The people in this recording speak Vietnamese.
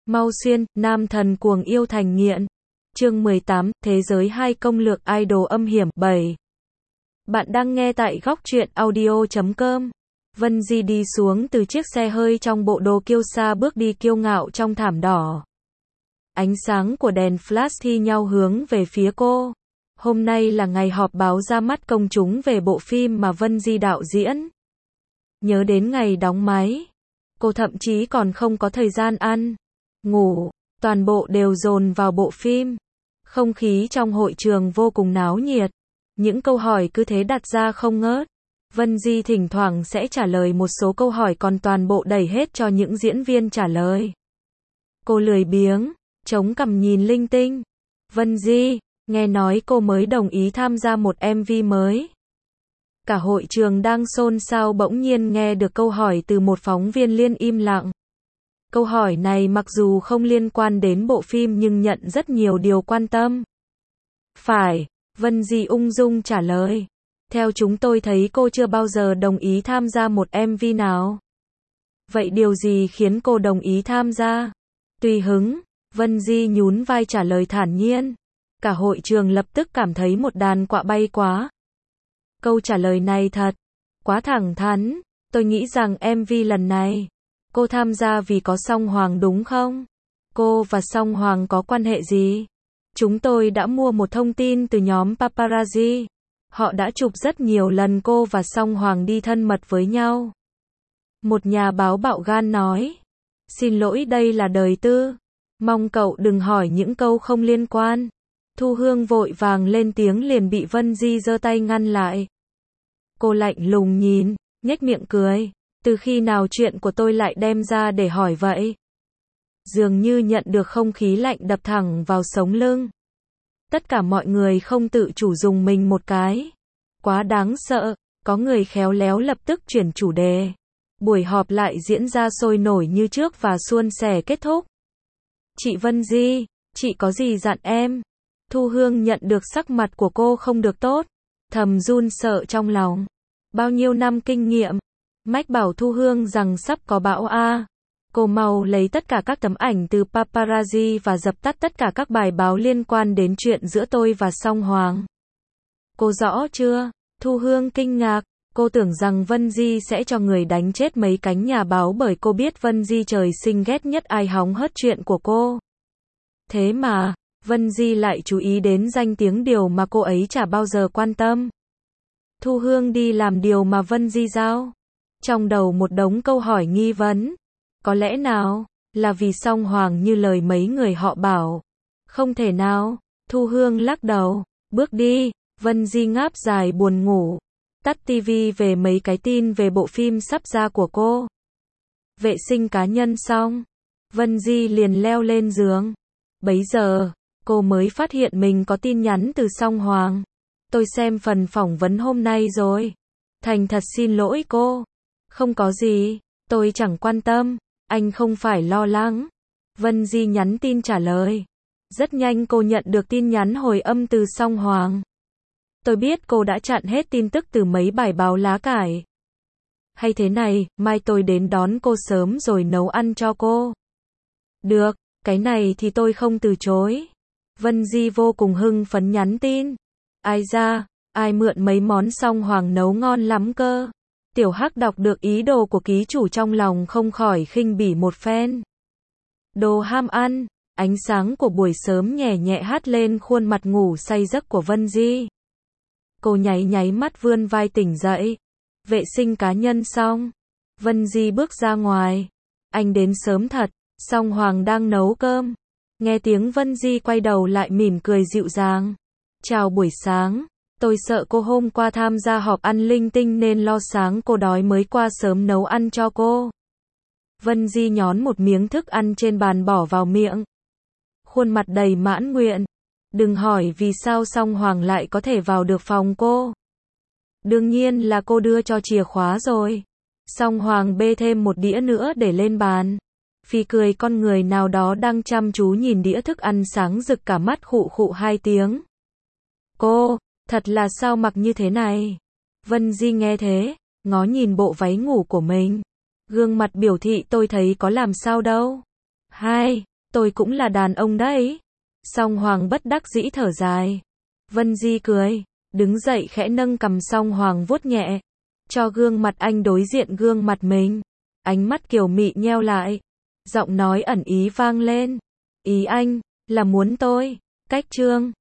Mau Xuyên, nam thần cuồng yêu thành nghiện. Chương 18, Thế giới 2 công lược idol âm hiểm 7. Bạn đang nghe tại góc truyện audio.com. Vân Di đi xuống từ chiếc xe hơi trong bộ đồ kiêu sa, bước đi kiêu ngạo trong thảm đỏ. Ánh sáng của đèn flash thi nhau hướng về phía cô. Hôm nay là ngày họp báo ra mắt công chúng về bộ phim mà Vân Di đạo diễn. Nhớ đến ngày đóng máy, cô thậm chí còn không có thời gian ăn, ngủ, toàn bộ đều dồn vào bộ phim. Không khí trong hội trường vô cùng náo nhiệt, những câu hỏi cứ thế đặt ra không ngớt. Vân Di thỉnh thoảng sẽ trả lời một số câu hỏi, còn toàn bộ đẩy hết cho những diễn viên trả lời. Cô lười biếng, chống cằm nhìn linh tinh. Vân Di, nghe nói cô mới đồng ý tham gia một MV mới. Cả hội trường đang xôn xao, bỗng nhiên nghe được câu hỏi từ một phóng viên liền im lặng. Câu hỏi này mặc dù không liên quan đến bộ phim nhưng nhận rất nhiều điều quan tâm. Phải, Vân Di ung dung trả lời. Theo chúng tôi thấy cô chưa bao giờ đồng ý tham gia một MV nào. Vậy điều gì khiến cô đồng ý tham gia? Tùy hứng, Vân Di nhún vai trả lời thản nhiên. Cả hội trường lập tức cảm thấy một đàn quạ bay quá. Câu trả lời này thật quá thẳng thắn. Tôi nghĩ rằng MV lần này cô tham gia vì có Song Hoàng đúng không? Cô và Song Hoàng có quan hệ gì? Chúng tôi đã mua một thông tin từ nhóm paparazzi. Họ đã chụp rất nhiều lần cô và Song Hoàng đi thân mật với nhau. Một nhà báo bạo gan nói. Xin lỗi, đây là đời tư. Mong cậu đừng hỏi những câu không liên quan. Thu Hương vội vàng lên tiếng liền bị Vân Di giơ tay ngăn lại. Cô lạnh lùng nhìn, nhếch miệng cười. Từ khi nào chuyện của tôi lại đem ra để hỏi vậy? Dường như nhận được không khí lạnh đập thẳng vào sống lưng. Tất cả mọi người không tự chủ dùng mình một cái. Quá đáng sợ, có người khéo léo lập tức chuyển chủ đề. Buổi họp lại diễn ra sôi nổi như trước và suôn sẻ kết thúc. Chị Vân Di, chị có gì dặn em? Thu Hương nhận được sắc mặt của cô không được tốt, thầm run sợ trong lòng. Bao nhiêu năm kinh nghiệm, mách bảo Thu Hương rằng sắp có bão a. Cô mau lấy tất cả các tấm ảnh từ paparazzi và dập tắt tất cả các bài báo liên quan đến chuyện giữa tôi và Song Hoàng. Cô rõ chưa? Thu Hương kinh ngạc, cô tưởng rằng Vân Di sẽ cho người đánh chết mấy cánh nhà báo bởi cô biết Vân Di trời sinh ghét nhất ai hóng hớt chuyện của cô. Thế mà, Vân Di lại chú ý đến danh tiếng, điều mà cô ấy chả bao giờ quan tâm. Thu Hương đi làm điều mà Vân Di giao. Trong đầu một đống câu hỏi nghi vấn. Có lẽ nào là vì Song Hoàng như lời mấy người họ bảo? Không thể nào. Thu Hương lắc đầu, bước đi. Vân Di ngáp dài buồn ngủ, tắt tivi về mấy cái tin về bộ phim sắp ra của cô. Vệ sinh cá nhân xong, Vân Di liền leo lên giường. Bấy giờ, cô mới phát hiện mình có tin nhắn từ Song Hoàng. Tôi xem phần phỏng vấn hôm nay rồi. Thành thật xin lỗi cô. Không có gì, tôi chẳng quan tâm, anh không phải lo lắng. Vân Di nhắn tin trả lời. Rất nhanh cô nhận được tin nhắn hồi âm từ Song Hoàng. Tôi biết cô đã chặn hết tin tức từ mấy bài báo lá cải. Hay thế này, mai tôi đến đón cô sớm rồi nấu ăn cho cô. Được, cái này thì tôi không từ chối. Vân Di vô cùng hưng phấn nhắn tin. Ai ra, ai mượn mấy món Song Hoàng nấu ngon lắm cơ. Tiểu Hắc đọc được ý đồ của ký chủ trong lòng không khỏi khinh bỉ một phen. Đồ ham ăn, ánh sáng của buổi sớm nhẹ nhẹ hắt lên khuôn mặt ngủ say giấc của Vân Di. Cô nháy nháy mắt vươn vai tỉnh dậy. Vệ sinh cá nhân xong, Vân Di bước ra ngoài. Anh đến sớm thật, Song Hoàng đang nấu cơm. Nghe tiếng Vân Di quay đầu lại mỉm cười dịu dàng. Chào buổi sáng, tôi sợ cô hôm qua tham gia họp ăn linh tinh nên lo sáng cô đói mới qua sớm nấu ăn cho cô. Vân Di nhón một miếng thức ăn trên bàn bỏ vào miệng. Khuôn mặt đầy mãn nguyện. Đừng hỏi vì sao Song Hoàng lại có thể vào được phòng cô. Đương nhiên là cô đưa cho chìa khóa rồi. Song Hoàng bê thêm một đĩa nữa để lên bàn. Phì cười con người nào đó đang chăm chú nhìn đĩa thức ăn sáng rực cả mắt, khụ khụ 2 tiếng. Cô, thật là sao mặc như thế này? Vân Di nghe thế, ngó nhìn bộ váy ngủ của mình. Gương mặt biểu thị tôi thấy có làm sao đâu. 2. Tôi cũng là đàn ông đấy. Song Hoàng bất đắc dĩ thở dài. Vân Di cười, đứng dậy khẽ nâng cằm Song Hoàng vuốt nhẹ, cho gương mặt anh đối diện gương mặt mình. Ánh mắt kiều mị nheo lại, giọng nói ẩn ý vang lên. Ý anh, là muốn tôi, cách Trương.